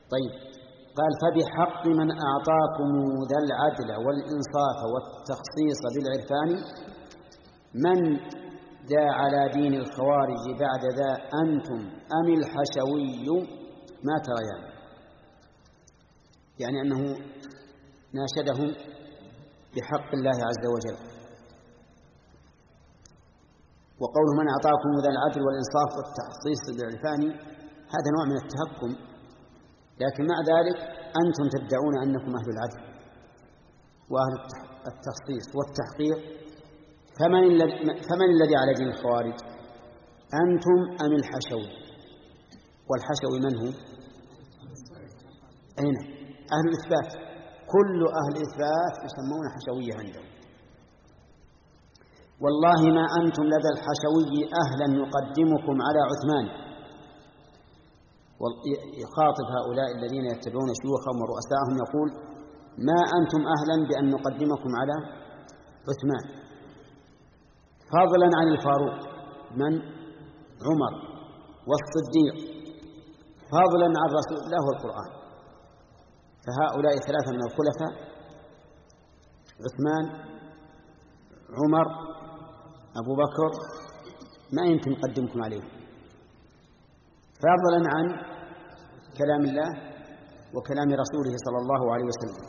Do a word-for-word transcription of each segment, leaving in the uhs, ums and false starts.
طيب، قال فبحق من أعطاكم ذا العدل والإنصاف والتخصيص بالعرفان من ذا على دين الخوارج بعد ذا أنتم أم الحشوي ما تريان. يعني أنه ناشدهم بحق الله عز وجل. وقوله من أعطاكم ذا العدل والإنصاف والتخصيص بالعرفان هذا نوع من التهكم، لكن مع ذلك أنتم تدعون أنكم أهل العدل وأهل التخصيص والتحقيق، فمن الذي فمن الذي على دين الخوارج؟ أنتم أم الحشوي؟ والحشوي من هو؟ أين؟ أهل الإثبات. كل أهل الإثبات يسمون حشوية عندهم. والله ما أنتم لدى الحشوي أهلا نقدمكم على عثمان. يخاطب هؤلاء الذين يتبعون شيوخهم ورؤساءهم يقول ما أنتم أهلا بأن نقدمكم على عثمان، فضلا عن الفاروق من عمر والصديق، فضلا عن رسول الله والقرآن. فهؤلاء ثلاثة من الخلفاء عثمان عمر أبو بكر ما يمكن نقدمكم عليه، فضلا عن كلام الله وكلام رسوله صلى الله عليه وسلم.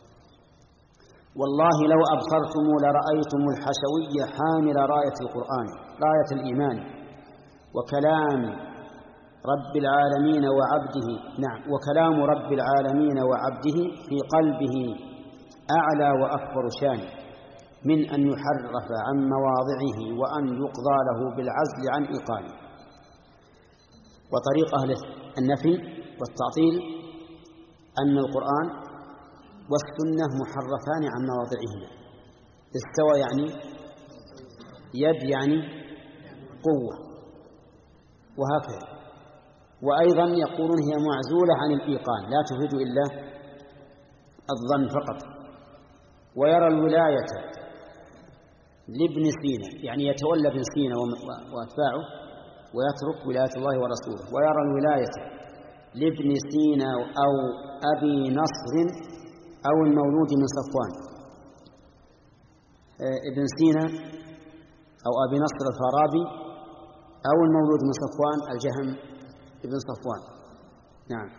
والله لو أبصرتم لرأيتم الحشوي حامل راية القرآن راية الإيمان وكلام رب العالمين وعبده نعم وكلام رب العالمين وعبده في قلبه أعلى وأكبر شان من أن يحرف عن مواضعه وأن يقضى له بالعزل عن إيقانه. وطريق أهل النفي والتعطيل أن القرآن والسنة محرفان عن مواضعهما. استوى يعني يد يعني قوة، وهكذا. وأيضا يقولون هي معزولة عن الإيقان لا تفيد إلا الظن فقط. ويرى الولاية لابن سينا يعني يتولى ابن سينا وأتباعه ويترك ولاية الله ورسوله. ويرى الولاية لابن سينا أو أبي نصر أو المولود من صفوان. ابن سينا أو أبي نصر الفارابي أو المولود من صفوان الجهم ابن صفوان نعم،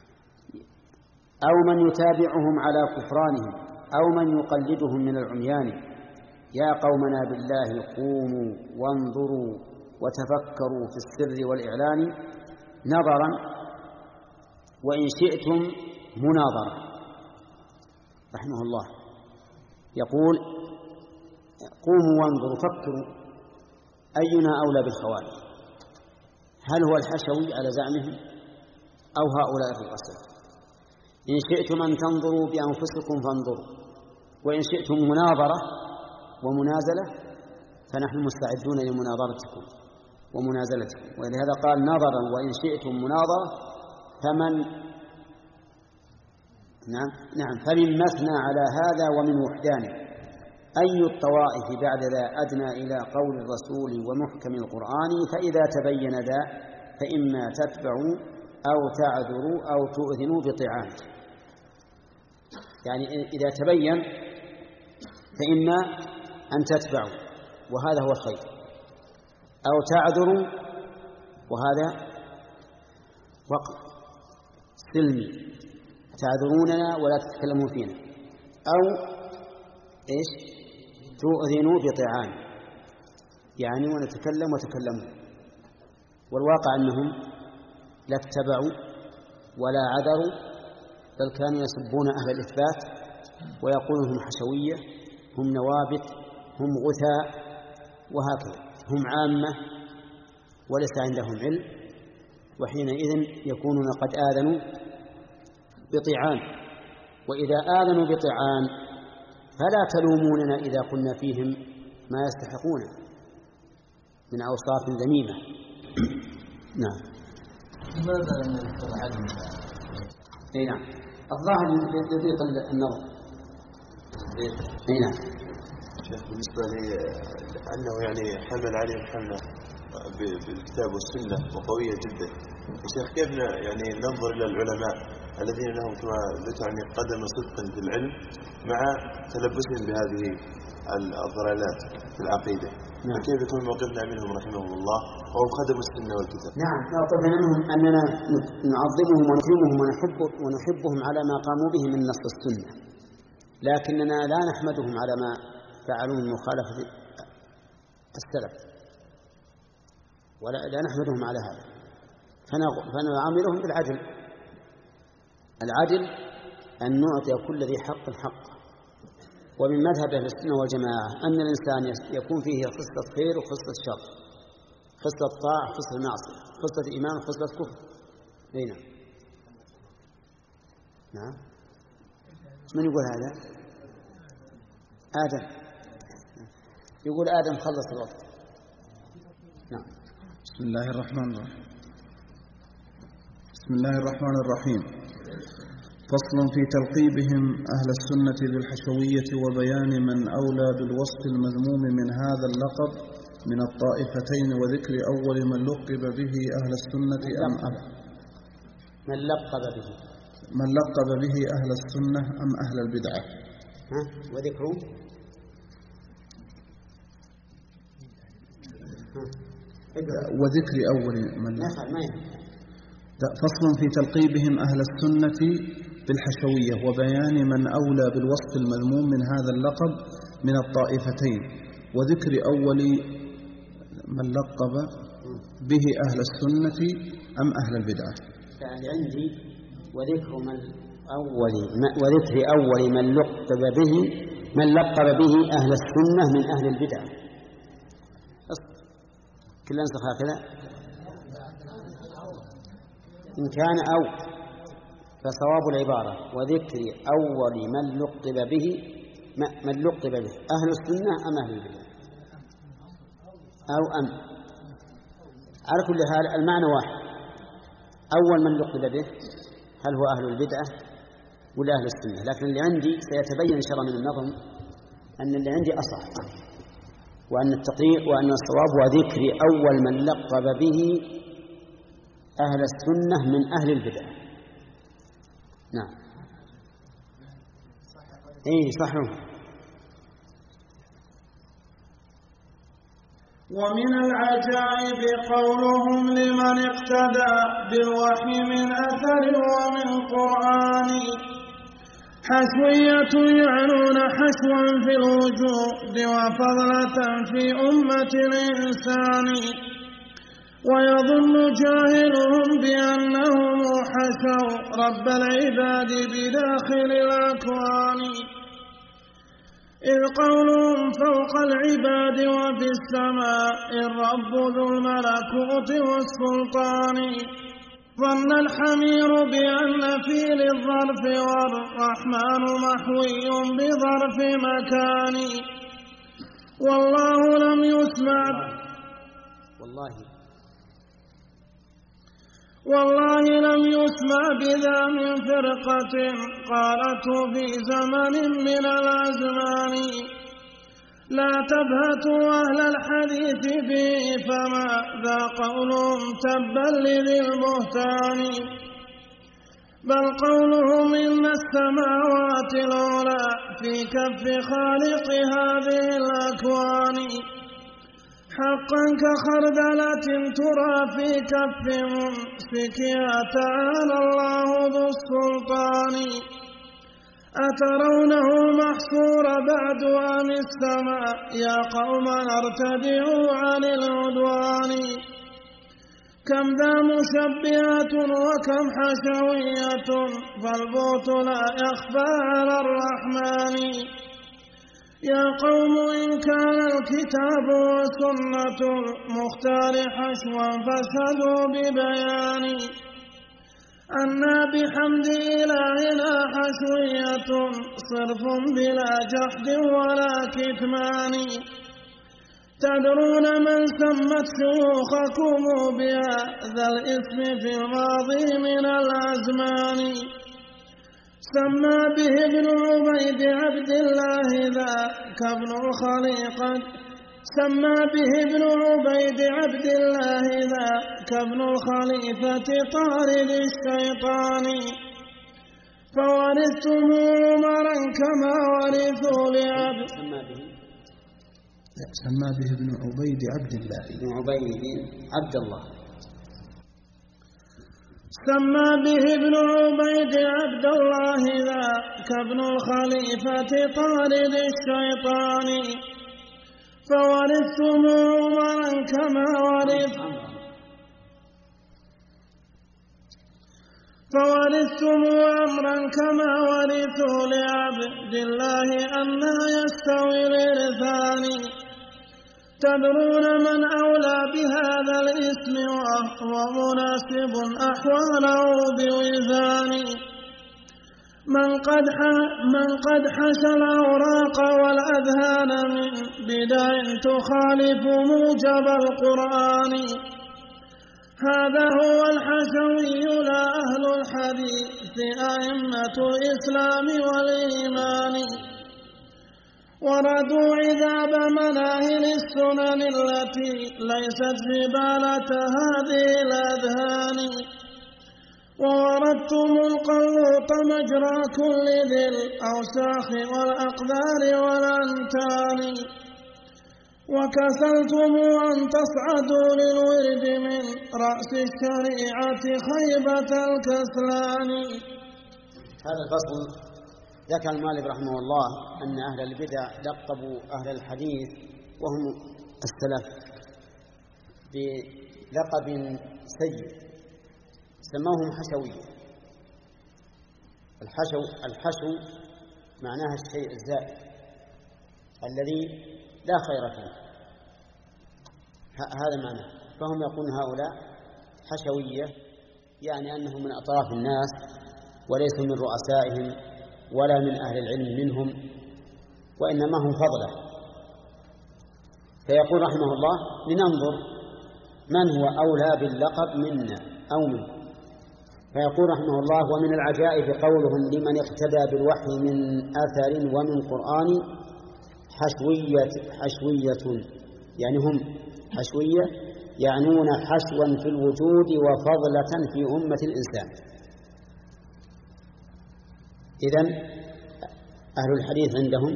أو من يتابعهم على كفرانهم أو من يقلدهم من العميان. يا قومنا بالله قوموا وانظروا وتفكروا في السر والإعلان نظرا وإن شئتم مناظرة. رحمه الله يقول قوموا وانظروا فكروا أينا أولى بالخوارج، هل هو الحشوي على زعمهم أو هؤلاء في الأصل؟ إن شئتم أن تنظروا بأنفسكم فانظروا، وإن شئتم مناظرة ومنازلة فنحن مستعدون لمناظرتكم ومنازلتكم. ولهذا قال نظرا وإن شئتم مناظرة فمن نعم نعم فمن مثنى على هذا ومن وحدانه أي الطوائف بعد ذا أدنى إلى قول الرسول ومحكم القرآن. فإذا تبين ذا فإما تتبعوا أو تعذروا أو تؤذنوا بطعام. يعني إذا تبين فإما أن تتبعوا وهذا هو الخير، أو تعذروا وهذا وقف سلمي تعذروننا ولا تتكلمون فينا، أو إيش تؤذنوا بطعام يعني ونتكلم وتكلموا. والواقع أنهم لا اتبعوا ولا عذروا بل كانوا يسبون أهل الإثبات ويقولون هم حشوية هم نوابت هم غثاء وهكذا هم عامة وليس عندهم علم، وحينئذ يكونون قد آذنوا بطعام. وإذا آذنوا بطعام فلا تلوموننا إذا قلنا فيهم ما يستحقون من أوصاف ذميمة. نعم. لماذا لم يذكر علم؟ اي نعم الظاهر يضيق النظر. اي نعم. شيخ بالنسبة لي أنه يعني حمل عليه حملة بالكتاب والسنة وقوية جدا. شيخ كيف يعني ننظر إلى العلماء الذين لهم كما ذكرني قدم صدق في العلم مع تلبسهم بهذه الضلالات في العقيدة. نعم. فكيف يكون موقفنا منهم رحمهم الله وهم خدموا السنة والكتاب؟ نعم، موقفنا منهم أننا نعظمهم ونكرمهم ونحب ونحبهم على ما قاموا به من نص السنة، لكننا لا نحمدهم على ما فعلوا من مخالفة السلف، ولا لا نحمدهم على هذا، فنعاملهم بالعدل. العدل أن نعطي كل ذي حق حقه. ومن مذهب أهل السنة والجماعة أن الإنسان يكون فيه خصلة خير وخصلة شر، خصلة طاعة خصلة معصية، خصلة إيمان وخصلة كفر. هنا نعم. من يقول هذا؟ آدم يقول آدم خلص الوقت. نعم. بسم الله الرحمن الرحيم. بسم الله الرحمن الرحيم. فصل في تلقيبهم أهل السنة بالحشوية وبيان من أولى بالوصف المذموم من هذا اللقب من الطائفتين، وذكر أول من لقب به أهل السنة أم أهل من لقب به من لقب به أهل السنة أم أهل البدعة. ها؟ وذكروا وذكر أول من لقب. فصل في تلقيبهم أهل السنة بالحشوية وبيان من أولى بالوصف المذموم من هذا اللقب من الطائفتين، وذكر أول من لقب به أهل السنة أم أهل البدعة. يعني عندي وذكر من أول وذكر أول من لقب به من لقب به أهل السنة من أهل البدعة. كل نسخ هكذا. إن كان أو فصواب العبارة وذكر أول من لقب به من لقب به أهل السنة أم أهل البدعة أو أم. على كل حال المعنى واحد. أول من لقب به هل هو أهل البدعة ولا أهل السنة؟ لكن اللي عندي سيتبين إن شاء الله من النظم أن اللي عندي أصح، وأن التقرير وأن الصواب وذكر أول من لقب به أهل السنة من أهل البدع. نعم. إيه صحيح. ومن العجائب قولهم لمن اقتدى بالوحي من أثر ومن قرآن، حشوية يعنون حشوا في الوجود وفضلة في أمة الإنسان، ويظن جاهلهم بأنهم حشوا رب العباد بداخل الأكوان، إذ قولهم فوق العباد وفي السماء الرب ذو الملكوت والسلطان، ظن الحمير بأن في للظرف والرحمن محوي بظرف مكان، والله لم يسمع والله والله لم يسمع بذا من فرقة قالت في زمن من الأزمان، لا تبهتوا أهل الحديث به فما ذا قولهم تبا لذي البهتان، بل قولهم إن السماوات العلى في كف خالق هذه الأكوان، حقا كخردلة ترى في كف ممسكها تعالى الله ذو السلطان، أترونه محصور بعد أم السماء يا قوما ارتدعوا عن العدوان، كم ذا مشبهة وكم حشوية فالبوت لا يخفى على الرحمن، يا قوم إن كان الكتاب وسنة المختار حشوا فاشهدوا ببيان، أنا بحمد إلهنا حشوية صرف بلا جحد ولا كتمان، تدرون من سمت شيوخكم بهذا الاسم في الماضي من الأزمان، سمى به ابن عبيد عبد الله ذاك ابن الخليقة سمى به ابن عبيد عبد الله ذاك ابن الخليفة طارد الشيطان، فورثتم عمرا كما ورثوا لعبد سمى به سمى به ابن عبيد عبد الله ابن عبيد عبد الله سمى به ابن عبيد عبد الله ذاك ابن الخليفة طارد الشيطان فورثتم عمرا كما ورث فورثتم أمرا كما ورثوا لعبد الله أنى يستوي الإرثان تدرون من أولى بهذا الاسم وهو مناسب أحواله بوزان من قد من قد حشى الأوراق والأذهان من بدع تخالف موجب القرآن هذا هو الحشوي لا أهل الحديث أئمة الإسلام والإيمان وردوا عذاب مناهل السنن التي ليست زبالة هذه الأذهان ووردتم القلوط مجرى كل ذي الأوساخ والأقدار والأنتان وكسلتم أن تصعدوا للورد من رأس الشريعة خيبة الكسلان. هذا الفصل ذكر المؤلف رحمه الله أن أهل البدع لقبوا أهل الحديث وهم السلف بلقب سيء سموهم حشوية. الحشو الحشو معناها الشيء الزائد الذي لا خير فيه، هذا معناه. فهم يقولون هؤلاء حشوية، يعني أنهم من أطراف الناس وليسوا من رؤسائهم ولا من أهل العلم منهم، وإنما هم فضلة. فيقول رحمه الله لننظر من هو أولى باللقب منا أو منه. فيقول رحمه الله ومن العجائب قولهم لمن اقتدى بالوحي من أثر ومن قرآن حشوية حشوية يعني هم حشوية يعنون حشوا في الوجود وفضلة في أمة الإنسان. إذن أهل الحديث عندهم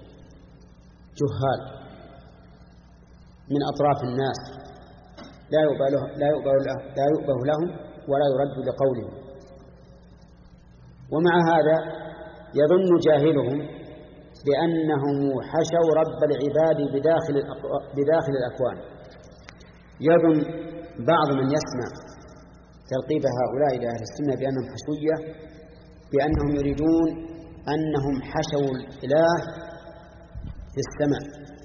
جهال من أطراف الناس لا يؤبه لا يؤبه لا يؤبه لهم ولا يرد لقولهم. ومع هذا يظن جاهلهم بأنهم حشوا رب العباد بداخل بداخل الأكوان. يظن بعض من يسمع تلقيب هؤلاء إلى أهل السنة بأنهم حشوية بأنهم يريدون أنهم حشوا الإله في السماء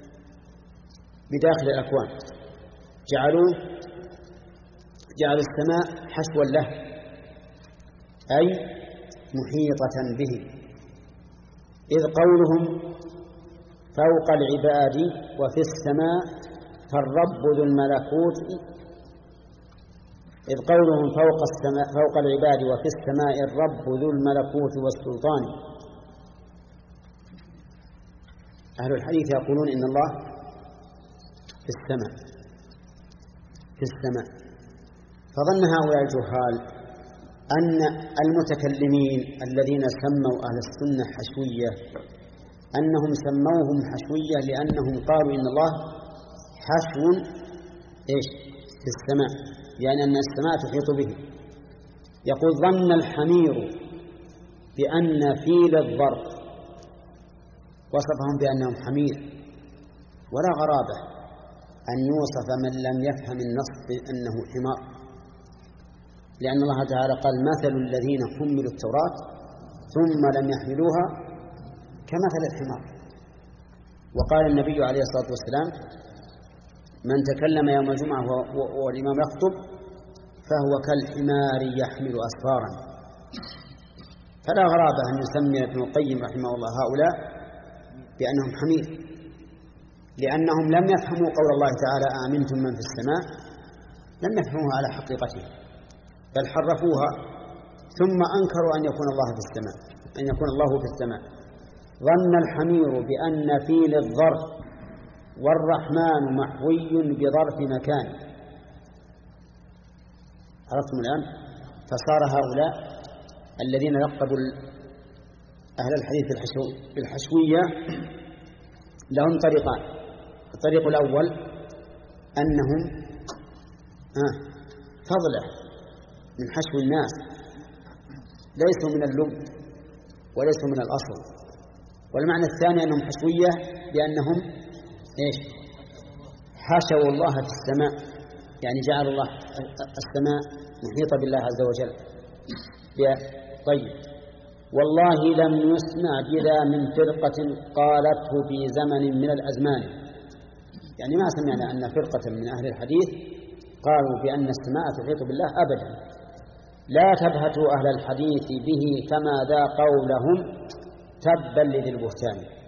بداخل الأكوان، جعلوه جعلوا السماء حشوا له أي محيطة به، إذ قولهم فوق العباد وفي السماء فالرب ذو الملكوت إذ قولهم فوق السماء فوق العباد وفي السماء الرب ذو الملكوت والسلطان. أهل الحديث يقولون إن الله في السماء في السماء فظن هؤلاء الجهال أن المتكلمين الذين سموا أهل السنة حشوية أنهم سموهم حشوية لأنهم قالوا إن الله حشو إيش في السماء، يعني أن السماء تحيط به. يقول ظن الحمير بأن فيل الضرب وصفهم بأنهم حمير، ولا غرابة أن يوصف من لم يفهم النص بأنه حمار، لأن الله تعالى قال مثل الذين حملوا التوراة ثم لم يحملوها كمثل الحمار. وقال النبي عليه الصلاة والسلام من تكلم يوم الجمعة والإمام يخطب فهو كالحمار يحمل أسفارا. فلا غرابة أن يسمي ابن القيم رحمه الله هؤلاء بأنهم حمير، لأنهم لم يفهموا قول الله تعالى آمنتم من في السماء، لم يفهموها على حقيقتها بل حرفوها، ثم أنكروا أن يكون الله في السماء أن يكون الله في السماء. ظن الحمير بأن فيل الظرف والرحمن محوي بظرف مكان. عرفتم الآن؟ فصار هؤلاء الذين لقبوا أهل الحديث بالحشوية لهم طريقان. الطريق الأول أنهم آه فضلة من حشو الناس، ليسوا من اللب وليسوا من الأصل. والمعنى الثاني أنهم حشوية لأنهم إيش؟ حشوا الله في السماء، يعني جعل الله السماء محيطة بالله عز وجل. طيب، والله لم يسمع بذا من فرقة قالته في زمن من الأزمان، يعني ما سمعنا أن فرقة من أهل الحديث قالوا بأن السماء تحيط بالله أبدا. لا تبهتوا أهل الحديث به كما ذا قولهم تبا لذي البهتان.